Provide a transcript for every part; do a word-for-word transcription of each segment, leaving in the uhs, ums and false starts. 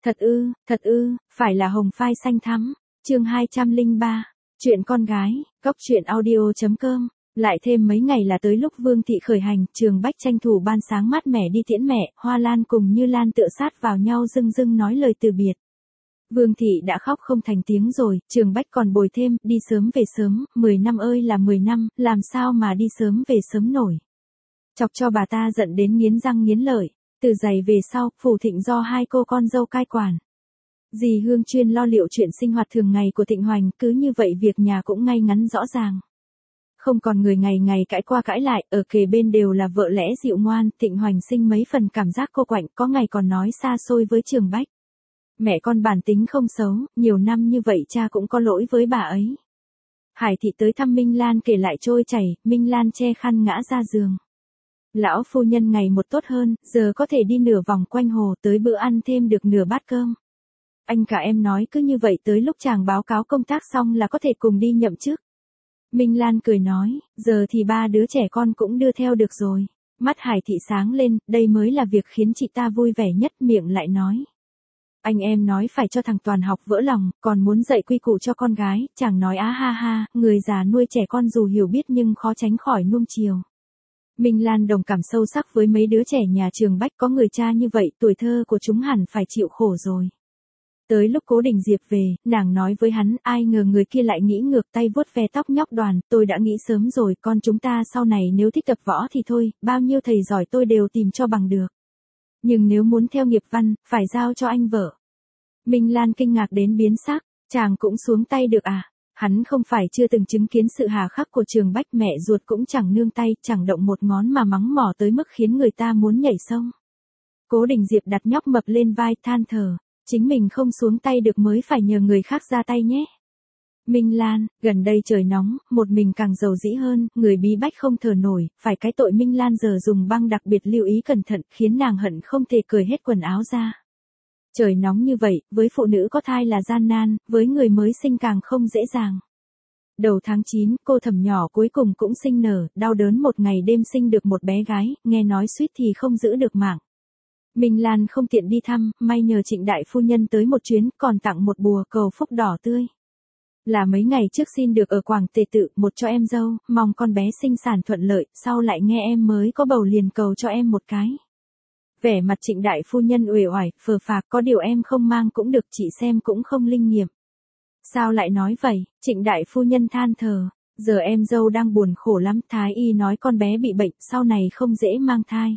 Thật ư, thật ư, phải là hồng phai xanh thắm. Chương hai trăm lẻ ba. Chuyện con gái, góc truyện audio chấm com. Lại thêm mấy ngày là tới lúc Vương Thị khởi hành, Trường Bách tranh thủ ban sáng mát mẻ đi tiễn mẹ, Hoa Lan cùng Như Lan tựa sát vào nhau dưng dưng nói lời từ biệt. Vương Thị đã khóc không thành tiếng rồi, Trường Bách còn bồi thêm, đi sớm về sớm, mười năm ơi là mười năm, làm sao mà đi sớm về sớm nổi. Chọc cho bà ta giận đến nghiến răng nghiến lợi. Từ giày về sau, Phủ Thịnh do hai cô con dâu cai quản. Dì Hương chuyên lo liệu chuyện sinh hoạt thường ngày của Thịnh Hoành, cứ như vậy việc nhà cũng ngay ngắn rõ ràng. Không còn người ngày ngày cãi qua cãi lại, ở kề bên đều là vợ lẽ dịu ngoan, Thịnh Hoành sinh mấy phần cảm giác cô quạnh, có ngày còn nói xa xôi với Trường Bách. Mẹ con bản tính không xấu, nhiều năm như vậy cha cũng có lỗi với bà ấy. Hải Thị tới thăm Minh Lan kể lại trôi chảy, Minh Lan che khăn ngã ra giường. Lão phu nhân ngày một tốt hơn, giờ có thể đi nửa vòng quanh hồ, tới bữa ăn thêm được nửa bát cơm. Anh cả em nói cứ như vậy tới lúc chàng báo cáo công tác xong là có thể cùng đi nhậm chức. Minh Lan cười nói, giờ thì ba đứa trẻ con cũng đưa theo được rồi. Mắt Hải Thị sáng lên, đây mới là việc khiến chị ta vui vẻ nhất, miệng lại nói. Anh em nói phải cho thằng Toàn học vỡ lòng, còn muốn dạy quy củ cho con gái, chàng nói á ha ha, người già nuôi trẻ con dù hiểu biết nhưng khó tránh khỏi nuông chiều. Minh Lan đồng cảm sâu sắc với mấy đứa trẻ nhà Trường Bách, có người cha như vậy, tuổi thơ của chúng hẳn phải chịu khổ rồi. Tới lúc Cố Đình Diệp về, nàng nói với hắn, ai ngờ người kia lại nghĩ ngược, tay vuốt ve tóc nhóc Đoàn, tôi đã nghĩ sớm rồi, con chúng ta sau này nếu thích tập võ thì thôi, bao nhiêu thầy giỏi tôi đều tìm cho bằng được. Nhưng nếu muốn theo nghiệp văn, phải giao cho anh vợ. Minh Lan kinh ngạc đến biến sắc, chàng cũng xuống tay được à? Hắn không phải chưa từng chứng kiến sự hà khắc của Trường Bách, mẹ ruột cũng chẳng nương tay, chẳng động một ngón mà mắng mỏ tới mức khiến người ta muốn nhảy sông. Cố Đình Diệp đặt nhóc mập lên vai than thở, chính mình không xuống tay được mới phải nhờ người khác ra tay nhé. Minh Lan, gần đây trời nóng, một mình càng dầu dĩ hơn, người bí bách không thở nổi, phải cái tội Minh Lan giờ dùng băng đặc biệt lưu ý cẩn thận, khiến nàng hận không thể cởi hết quần áo ra. Trời nóng như vậy, với phụ nữ có thai là gian nan, với người mới sinh càng không dễ dàng. Đầu tháng chín, cô Thẩm nhỏ cuối cùng cũng sinh nở, đau đớn một ngày đêm sinh được một bé gái, nghe nói suýt thì không giữ được mạng. Minh Lan không tiện đi thăm, may nhờ Trịnh đại phu nhân tới một chuyến, còn tặng một bùa cầu phúc đỏ tươi. Là mấy ngày trước xin được ở Quảng Tề Tự, một cho em dâu, mong con bé sinh sản thuận lợi, sau lại nghe em mới có bầu liền cầu cho em một cái. Vẻ mặt Trịnh đại phu nhân uể oải, phờ phạc, có điều em không mang cũng được, chị xem cũng không linh nghiệm. Sao lại nói vậy? Trịnh đại phu nhân than thở, giờ em dâu đang buồn khổ lắm, thái y nói con bé bị bệnh, sau này không dễ mang thai.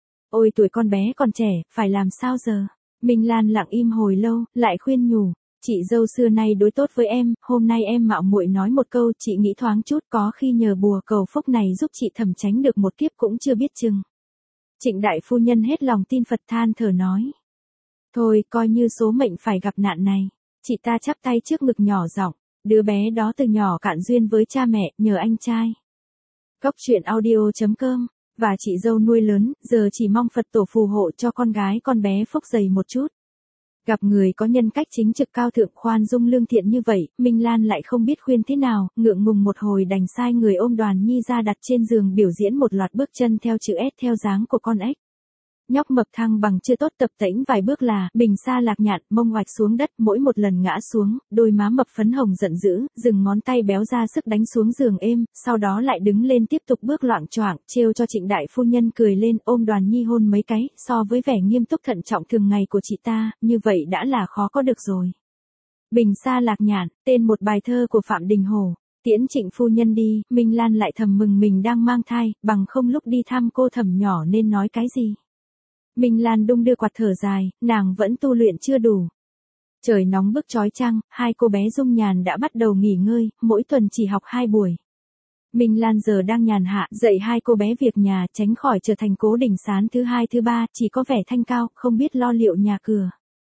Ôi tuổi con bé còn trẻ, phải làm sao giờ? Minh Lan lặng im hồi lâu, lại khuyên nhủ, chị dâu xưa nay đối tốt với em, hôm nay em mạo muội nói một câu, chị nghĩ thoáng chút, có khi nhờ bùa cầu phúc này giúp chị thẩm tránh được một kiếp cũng chưa biết chừng. Trịnh đại phu nhân hết lòng tin Phật, than thở nói. Thôi, coi như số mệnh phải gặp nạn này. Chị ta chắp tay trước ngực nhỏ giọng, đứa bé đó từ nhỏ cạn duyên với cha mẹ, nhờ anh trai. Góc truyện audio chấm com, và chị dâu nuôi lớn, giờ chỉ mong Phật tổ phù hộ cho con gái con bé phúc dày một chút. Gặp người có nhân cách chính trực cao thượng khoan dung lương thiện như vậy, Minh Lan lại không biết khuyên thế nào, ngượng ngùng một hồi đành sai người ôm Đoàn Nhi ra đặt trên giường biểu diễn một loạt bước chân theo chữ S theo dáng của con ếch. Nhóc mập thăng bằng chưa tốt tập tễnh vài bước là, bình xa lạc nhạn, mông oạch xuống đất, mỗi một lần ngã xuống, đôi má mập phấn hồng giận dữ, dừng ngón tay béo ra sức đánh xuống giường êm, sau đó lại đứng lên tiếp tục bước loạng choạng, trêu cho Trịnh đại phu nhân cười lên, ôm Đoàn Nhi hôn mấy cái, so với vẻ nghiêm túc thận trọng thường ngày của chị ta, như vậy đã là khó có được rồi. Bình xa lạc nhạn, tên một bài thơ của Phạm Đình Hổ. Tiễn Trịnh phu nhân đi, Minh Lan lại thầm mừng mình đang mang thai, bằng không lúc đi thăm cô Thẩm nhỏ nên nói cái gì. Minh Lan đung đưa quạt thở dài, nàng vẫn tu luyện chưa đủ. Trời nóng bức chói chang, hai cô bé Dung Nhàn đã bắt đầu nghỉ ngơi, mỗi tuần chỉ học hai buổi. Minh Lan giờ đang nhàn hạ, dạy hai cô bé việc nhà, tránh khỏi trở thành Cố Đình Sán thứ hai thứ ba, chỉ có vẻ thanh cao, không biết lo liệu nhà cửa.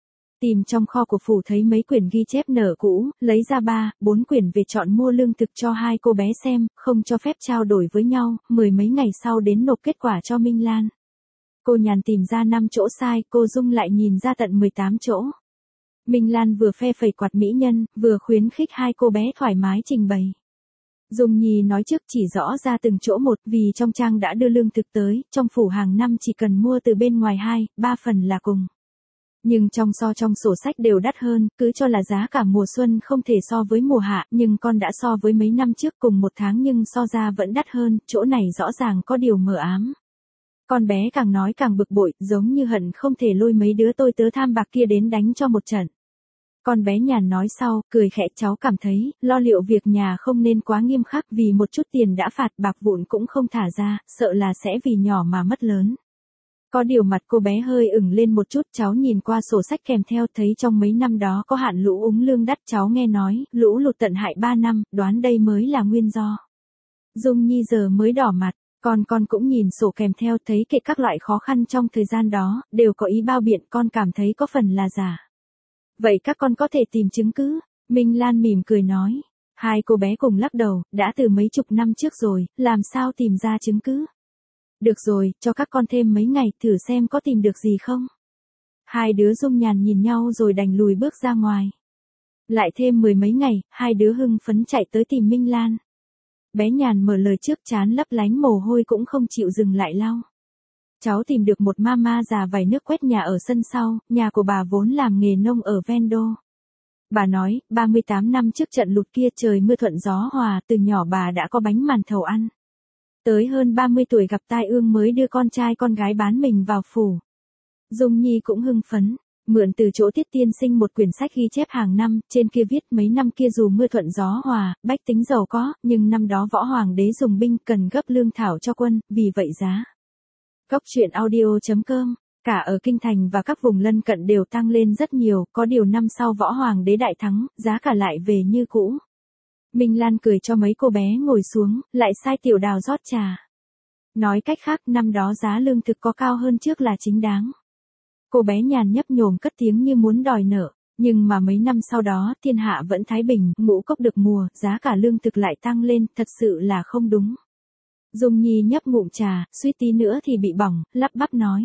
Tìm trong kho của phủ thấy mấy quyển ghi chép nở cũ, lấy ra ba, bốn quyển về chọn mua lương thực cho hai cô bé xem, không cho phép trao đổi với nhau, mười mấy ngày sau đến nộp kết quả cho Minh Lan. Cô Nhàn tìm ra năm chỗ sai, cô Dung lại nhìn ra tận mười tám chỗ. Minh Lan vừa phe phẩy quạt mỹ nhân, vừa khuyến khích hai cô bé thoải mái trình bày. Dung Nhi nói trước chỉ rõ ra từng chỗ một, vì trong trang đã đưa lương thực tới, trong phủ hàng năm chỉ cần mua từ bên ngoài hai, ba phần là cùng. Nhưng trong so trong sổ sách đều đắt hơn, cứ cho là giá cả mùa xuân không thể so với mùa hạ, nhưng con đã so với mấy năm trước cùng một tháng nhưng so ra vẫn đắt hơn, chỗ này rõ ràng có điều mờ ám. Con bé càng nói càng bực bội, giống như hận không thể lôi mấy đứa tôi tớ tham bạc kia đến đánh cho một trận. Con bé nhàn nói sau, cười khẽ, cháu cảm thấy, lo liệu việc nhà không nên quá nghiêm khắc vì một chút tiền đã phạt bạc vụn cũng không thả ra, sợ là sẽ vì nhỏ mà mất lớn. Có điều mặt cô bé hơi ửng lên một chút, cháu nhìn qua sổ sách kèm theo thấy trong mấy năm đó có hạn lũ úng lương đắt, cháu nghe nói, lũ lụt tận hại ba năm, đoán đây mới là nguyên do. Dung Nhi giờ mới đỏ mặt, con con cũng nhìn sổ kèm theo thấy kể các loại khó khăn trong thời gian đó, đều có ý bao biện, con cảm thấy có phần là giả. Vậy các con có thể tìm chứng cứ? Minh Lan mỉm cười nói. Hai cô bé cùng lắc đầu, đã từ mấy chục năm trước rồi, làm sao tìm ra chứng cứ? Được rồi, cho các con thêm mấy ngày, thử xem có tìm được gì không. Hai đứa Dung Nhàn nhìn nhau rồi đành lùi bước ra ngoài. Lại thêm mười mấy ngày, hai đứa hưng phấn chạy tới tìm Minh Lan. Bé Nhàn mở lời trước, trán lấp lánh mồ hôi cũng không chịu dừng lại lau. Cháu tìm được một mama già vải nước quét nhà ở sân sau, nhà của bà vốn làm nghề nông ở ven đô. Bà nói, ba mươi tám năm trước trận lụt kia trời mưa thuận gió hòa, từ nhỏ bà đã có bánh màn thầu ăn. Tới hơn ba mươi tuổi gặp tai ương mới đưa con trai con gái bán mình vào phủ. Dung Nhi cũng hưng phấn, mượn từ chỗ Tiết Tiên Sinh một quyển sách ghi chép hàng năm, trên kia viết mấy năm kia dù mưa thuận gió hòa, bách tính giàu có, nhưng năm đó võ hoàng đế dùng binh cần gấp lương thảo cho quân, vì vậy giá. Cốc truyện audio chấm com, cả ở Kinh Thành và các vùng lân cận đều tăng lên rất nhiều, có điều năm sau võ hoàng đế đại thắng, giá cả lại về như cũ. Minh Lan cười cho mấy cô bé ngồi xuống, lại sai Tiểu Đào rót trà. Nói cách khác, năm đó giá lương thực có cao hơn trước là chính đáng. Cô bé Nhàn nhấp nhổm cất tiếng như muốn đòi nợ, nhưng mà mấy năm sau đó thiên hạ vẫn thái bình, ngũ cốc được mùa, giá cả lương thực lại tăng lên, thật sự là không đúng. Dung Nhi nhấp ngụm trà, suýt tí nữa thì bị bỏng, lắp bắp nói.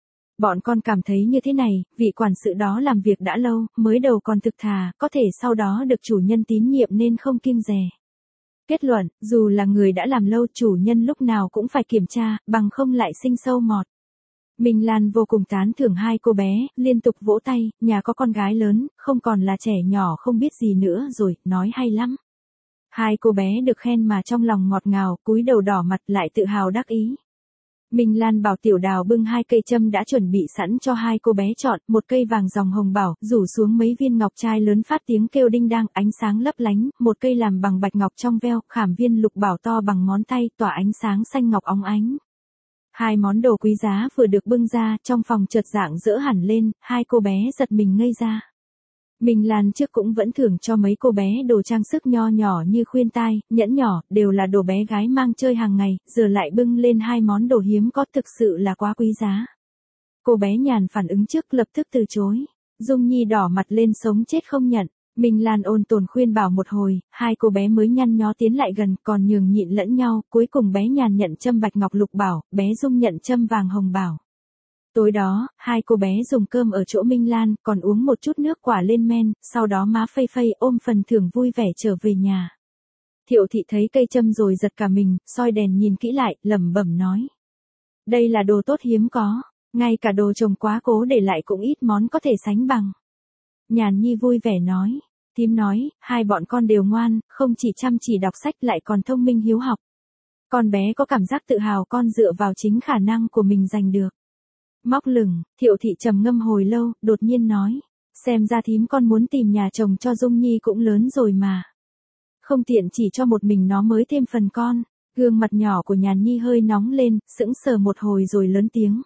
Bọn con cảm thấy như thế này, vị quản sự đó làm việc đã lâu, mới đầu còn thực thà, có thể sau đó được chủ nhân tín nhiệm nên không kiêng dè. Kết luận, dù là người đã làm lâu, chủ nhân lúc nào cũng phải kiểm tra, bằng không lại sinh sâu mọt. Minh Lan vô cùng tán thưởng hai cô bé, liên tục vỗ tay, nhà có con gái lớn, không còn là trẻ nhỏ không biết gì nữa rồi, nói hay lắm. Hai cô bé được khen mà trong lòng ngọt ngào, cúi đầu đỏ mặt lại tự hào đắc ý. Minh Lan bảo Tiểu Đào bưng hai cây châm đã chuẩn bị sẵn cho hai cô bé chọn, một cây vàng dòng hồng bảo, rủ xuống mấy viên ngọc trai lớn phát tiếng kêu đinh đang, ánh sáng lấp lánh, một cây làm bằng bạch ngọc trong veo, khảm viên lục bảo to bằng ngón tay, tỏa ánh sáng xanh ngọc óng ánh. Hai món đồ quý giá vừa được bưng ra, trong phòng chợt rạng rỡ hẳn lên, hai cô bé giật mình ngây ra. Minh Lan trước cũng vẫn thưởng cho mấy cô bé đồ trang sức nho nhỏ như khuyên tai, nhẫn nhỏ, đều là đồ bé gái mang chơi hàng ngày, giờ lại bưng lên hai món đồ hiếm có, thực sự là quá quý giá. Cô bé Nhàn phản ứng trước lập tức từ chối. Dung Nhi đỏ mặt lên sống chết không nhận. Minh Lan ôn tồn khuyên bảo một hồi, hai cô bé mới nhăn nhó tiến lại gần, còn nhường nhịn lẫn nhau, cuối cùng bé Nhàn nhận châm bạch ngọc lục bảo, bé Dung nhận châm vàng hồng bảo. Tối đó, hai cô bé dùng cơm ở chỗ Minh Lan, còn uống một chút nước quả lên men, sau đó má phây phây ôm phần thưởng vui vẻ trở về nhà. Thiệu thị thấy cây châm rồi giật cả mình, soi đèn nhìn kỹ lại, lẩm bẩm nói. Đây là đồ tốt hiếm có, ngay cả đồ trồng quá cố để lại cũng ít món có thể sánh bằng. Nhàn Nhi vui vẻ nói, thím nói, hai bọn con đều ngoan, không chỉ chăm chỉ đọc sách lại còn thông minh hiếu học. Con bé có cảm giác tự hào con dựa vào chính khả năng của mình giành được. Móc lửng, Thiệu thị trầm ngâm hồi lâu, đột nhiên nói, xem ra thím con muốn tìm nhà chồng cho Dung Nhi cũng lớn rồi mà. Không tiện chỉ cho một mình nó mới thêm phần con. Gương mặt nhỏ của Nhàn Nhi hơi nóng lên, sững sờ một hồi rồi lớn tiếng.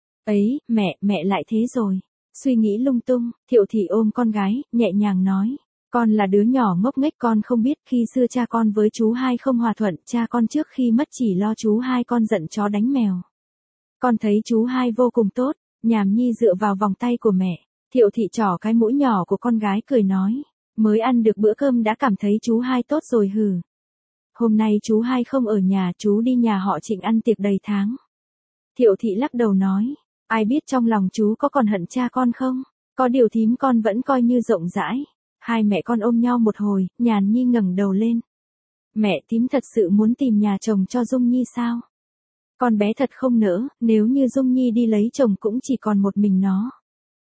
Ấy, mẹ, mẹ lại thế rồi. Suy nghĩ lung tung, Thiệu thị ôm con gái, nhẹ nhàng nói. Con là đứa nhỏ ngốc nghếch, con không biết khi xưa cha con với chú hai không hòa thuận, cha con trước khi mất chỉ lo chú hai con giận chó đánh mèo. Con thấy chú hai vô cùng tốt. Nhàn Nhi dựa vào vòng tay của mẹ. Thiệu thị trỏ cái mũi nhỏ của con gái cười nói. Mới ăn được bữa cơm đã cảm thấy chú hai tốt rồi hừ. Hôm nay chú hai không ở nhà, chú đi nhà họ Trịnh ăn tiệc đầy tháng. Thiệu thị lắc đầu nói. Ai biết trong lòng chú có còn hận cha con không? Có điều thím con vẫn coi như rộng rãi. Hai mẹ con ôm nhau một hồi, Nhàn Nhi ngẩng đầu lên. Mẹ, thím thật sự muốn tìm nhà chồng cho Dung Nhi sao? Con bé thật không nỡ, nếu như Dung Nhi đi lấy chồng cũng chỉ còn một mình nó.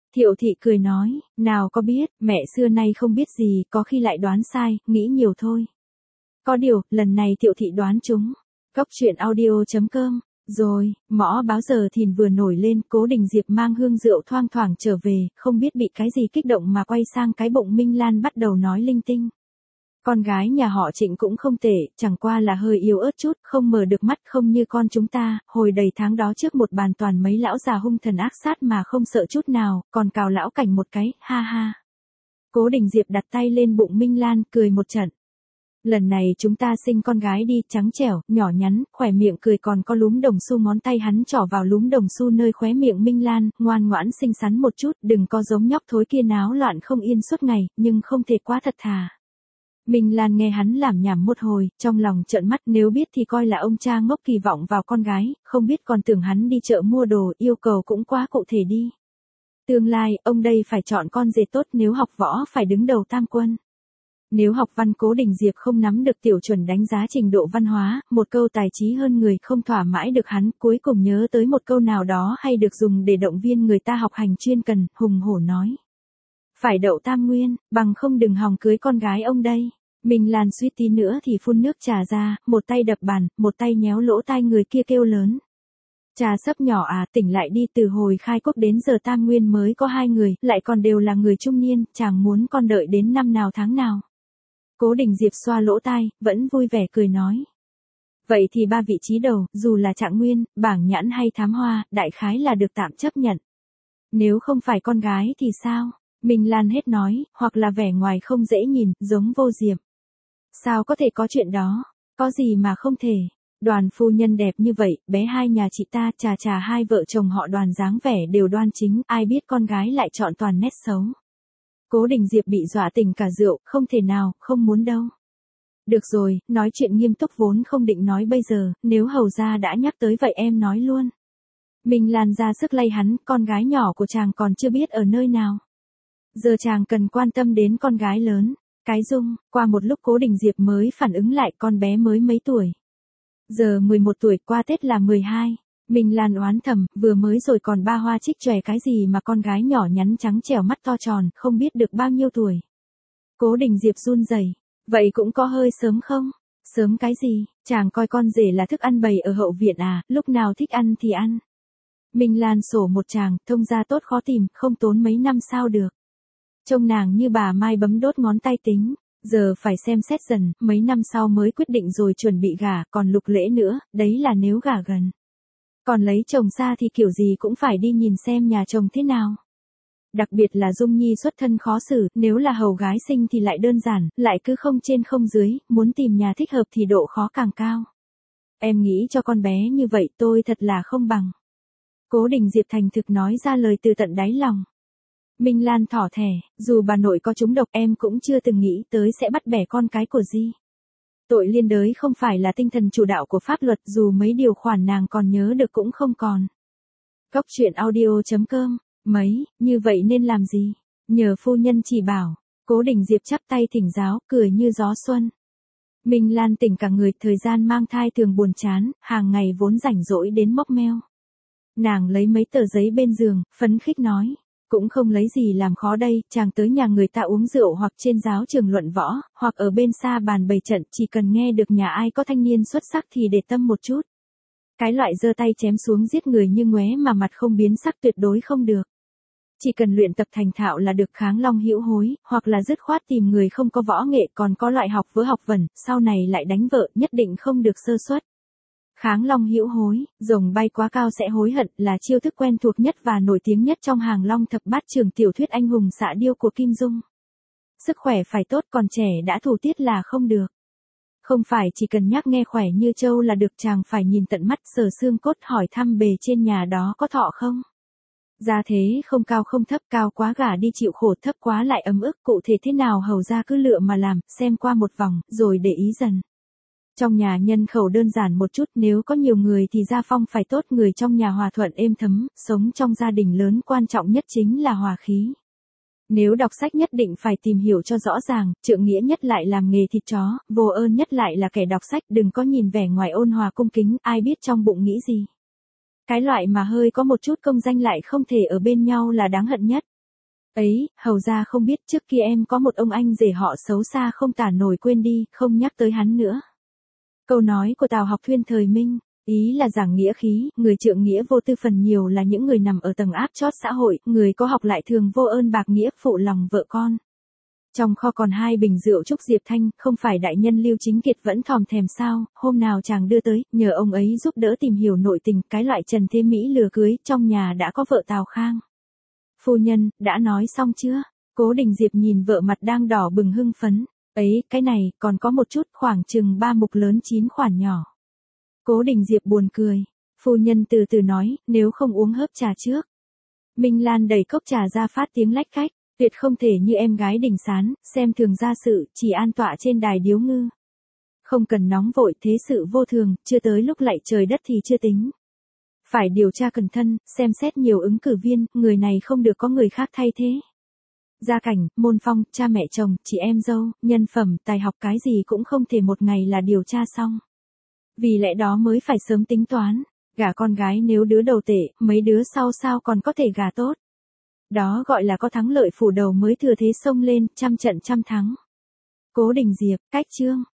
Thiệu thị cười nói, nào có biết, mẹ xưa nay không biết gì, có khi lại đoán sai, nghĩ nhiều thôi. Có điều, lần này Thiệu thị đoán trúng. Cốc truyện audio chấm com. Rồi, mõ báo giờ thìn vừa nổi lên, Cố Đình Diệp mang hương rượu thoang thoảng trở về, không biết bị cái gì kích động mà quay sang cái bụng Minh Lan bắt đầu nói linh tinh. Con gái nhà họ Trịnh cũng không tệ, chẳng qua là hơi yếu ớt chút, không mở được mắt không như con chúng ta, hồi đầy tháng đó trước một bàn toàn mấy lão già hung thần ác sát mà không sợ chút nào, còn cào lão cảnh một cái, ha ha. Cố Đình Diệp đặt tay lên bụng Minh Lan, cười một trận. Lần này chúng ta sinh con gái đi, trắng trẻo, nhỏ nhắn, khỏe miệng cười còn có lúm đồng xu, ngón tay hắn trỏ vào lúm đồng xu nơi khóe miệng Minh Lan, ngoan ngoãn xinh xắn một chút, đừng có giống nhóc thối kia náo loạn không yên suốt ngày, nhưng không thể quá thật thà. Minh Lan nghe hắn làm nhảm một hồi, trong lòng trợn mắt, nếu biết thì coi là ông cha ngốc kỳ vọng vào con gái, không biết còn tưởng hắn đi chợ mua đồ, yêu cầu cũng quá cụ thể đi. Tương lai, ông đây phải chọn con rể tốt, nếu học võ phải đứng đầu tam quân. Nếu học văn, Cố Đình Diệp không nắm được tiểu chuẩn đánh giá trình độ văn hóa, một câu tài trí hơn người không thỏa mãi được hắn, cuối cùng nhớ tới một câu nào đó hay được dùng để động viên người ta học hành chuyên cần, hùng hổ nói. Phải đậu tam nguyên, bằng không đừng hòng cưới con gái ông đây. Minh Lan suýt tí nữa thì phun nước trà ra, một tay đập bàn, một tay nhéo lỗ tai người kia kêu lớn. Trà sấp nhỏ à, tỉnh lại đi, từ hồi khai quốc đến giờ tam nguyên mới có hai người, lại còn đều là người trung niên, chàng muốn con đợi đến năm nào tháng nào. Cố Đình Diệp xoa lỗ tai, vẫn vui vẻ cười nói. Vậy thì ba vị trí đầu, dù là trạng nguyên, bảng nhãn hay thám hoa, đại khái là được tạm chấp nhận. Nếu không phải con gái thì sao? Minh Lan hết nói, hoặc là vẻ ngoài không dễ nhìn, giống Vô Diệp. Sao có thể có chuyện đó? Có gì mà không thể? Đoàn phu nhân đẹp như vậy, bé hai nhà chị ta, chà chà, hai vợ chồng họ Đoàn dáng vẻ đều đoan chính, ai biết con gái lại chọn toàn nét xấu. Cố Đình Diệp bị dọa tỉnh cả rượu, không thể nào, không muốn đâu. Được rồi, nói chuyện nghiêm túc vốn không định nói bây giờ, nếu hầu gia đã nhắc tới vậy em nói luôn. Minh Lan ra sức lay hắn, con gái nhỏ của chàng còn chưa biết ở nơi nào. Giờ chàng cần quan tâm đến con gái lớn. Cái Dung, qua một lúc Cố Đình Diệp mới phản ứng lại, con bé mới mấy tuổi. Giờ mười một tuổi, qua Tết là mười hai. Minh Lan oán thầm, vừa mới rồi còn ba hoa trích chòe cái gì mà con gái nhỏ nhắn trắng trẻo mắt to tròn, không biết được bao nhiêu tuổi. Cố Đình Diệp run rẩy, vậy cũng có hơi sớm không? Sớm cái gì, chàng coi con rể là thức ăn bày ở hậu viện à, lúc nào thích ăn thì ăn. Minh Lan sổ một tràng, thông gia tốt khó tìm, không tốn mấy năm sao được. Trông nàng như bà Mai bấm đốt ngón tay tính, giờ phải xem xét dần, mấy năm sau mới quyết định rồi chuẩn bị gả, còn lục lễ nữa, đấy là nếu gả gần. Còn lấy chồng xa thì kiểu gì cũng phải đi nhìn xem nhà chồng thế nào. Đặc biệt là Dung Nhi xuất thân khó xử, nếu là hầu gái sinh thì lại đơn giản, lại cứ không trên không dưới, muốn tìm nhà thích hợp thì độ khó càng cao. Em nghĩ cho con bé như vậy tôi thật là không bằng. Cố Đình Diệp thành thực nói ra lời từ tận đáy lòng. Minh Lan thỏ thẻ, dù bà nội có trúng độc em cũng chưa từng nghĩ tới sẽ bắt bẻ con cái của Di. Tội liên đới không phải là tinh thần chủ đạo của pháp luật, dù mấy điều khoản nàng còn nhớ được cũng không còn. Cốc truyện audio chấm com, mấy, như vậy nên làm gì? Nhờ phu nhân chỉ bảo. Cố Đình Diệp chắp tay thỉnh giáo, cười như gió xuân. Minh Lan tỉnh cả người, thời gian mang thai thường buồn chán, hàng ngày vốn rảnh rỗi đến móc meo. Nàng lấy mấy tờ giấy bên giường, phấn khích nói. Cũng không lấy gì làm khó đây, chàng tới nhà người ta uống rượu hoặc trên giáo trường luận võ, hoặc ở bên xa bàn bày trận, chỉ cần nghe được nhà ai có thanh niên xuất sắc thì để tâm một chút. Cái loại giơ tay chém xuống giết người như ngoé mà mặt không biến sắc tuyệt đối không được. Chỉ cần luyện tập thành thạo là được, kháng long hữu hối, hoặc là dứt khoát tìm người không có võ nghệ, còn có loại học vỡ học vẩn, sau này lại đánh vợ, nhất định không được sơ suất. Kháng long hữu hối, rồng bay quá cao sẽ hối hận, là chiêu thức quen thuộc nhất và nổi tiếng nhất trong hàng long thập bát trường tiểu thuyết anh hùng xạ điêu của Kim Dung. Sức khỏe phải tốt, còn trẻ đã thủ tiết là không được. Không phải chỉ cần nhắc nghe khỏe như trâu là được, chàng phải nhìn tận mắt sờ xương cốt, hỏi thăm bề trên nhà đó có thọ không. Gia thế không cao không thấp, cao quá gả đi chịu khổ, thấp quá lại ấm ức, cụ thể thế nào hầu ra cứ lựa mà làm, xem qua một vòng, rồi để ý dần. Trong nhà nhân khẩu đơn giản một chút, nếu có nhiều người thì gia phong phải tốt, người trong nhà hòa thuận êm thấm, sống trong gia đình lớn quan trọng nhất chính là hòa khí. Nếu đọc sách nhất định phải tìm hiểu cho rõ ràng, trượng nghĩa nhất lại làm nghề thịt chó, vô ơn nhất lại là kẻ đọc sách, đừng có nhìn vẻ ngoài ôn hòa cung kính, ai biết trong bụng nghĩ gì. Cái loại mà hơi có một chút công danh lại không thể ở bên nhau là đáng hận nhất. Ấy, hầu ra không biết trước kia em có một ông anh rể họ xấu xa không tả nổi, quên đi, không nhắc tới hắn nữa. Câu nói của Tào Học Thuyên thời Minh, ý là giảng nghĩa khí, người trượng nghĩa vô tư phần nhiều là những người nằm ở tầng áp chót xã hội, người có học lại thường vô ơn bạc nghĩa phụ lòng vợ con. Trong kho còn hai bình rượu Trúc Diệp Thanh, không phải đại nhân Lưu Chính Kiệt vẫn thòm thèm sao, hôm nào chàng đưa tới, nhờ ông ấy giúp đỡ tìm hiểu nội tình, cái loại Trần Thế Mỹ lừa cưới, trong nhà đã có vợ Tào Khang. Phu nhân, đã nói xong chưa? Cố Đình Diệp nhìn vợ mặt đang đỏ bừng hưng phấn. Ấy, cái này, còn có một chút, khoảng chừng ba mục lớn chín khoản nhỏ. Cố Đình Diệp buồn cười. Phu nhân từ từ nói, nếu không uống hớp trà trước. Minh Lan đẩy cốc trà ra phát tiếng lách cách. Tuyệt không thể như em gái Đình Sán, xem thường gia sự, chỉ an tọa trên đài điếu ngư. Không cần nóng vội, thế sự vô thường, chưa tới lúc lạy trời đất thì chưa tính. Phải điều tra cẩn thận, xem xét nhiều ứng cử viên, người này không được có người khác thay thế. Gia cảnh, môn phong, cha mẹ chồng, chị em dâu, nhân phẩm, tài học cái gì cũng không thể một ngày là điều tra xong. Vì lẽ đó mới phải sớm tính toán, gả con gái nếu đứa đầu tệ, mấy đứa sau sao còn có thể gả tốt. Đó gọi là có thắng lợi phủ đầu mới thừa thế xông lên, trăm trận trăm thắng. Cố Đình Diệp, cách chương.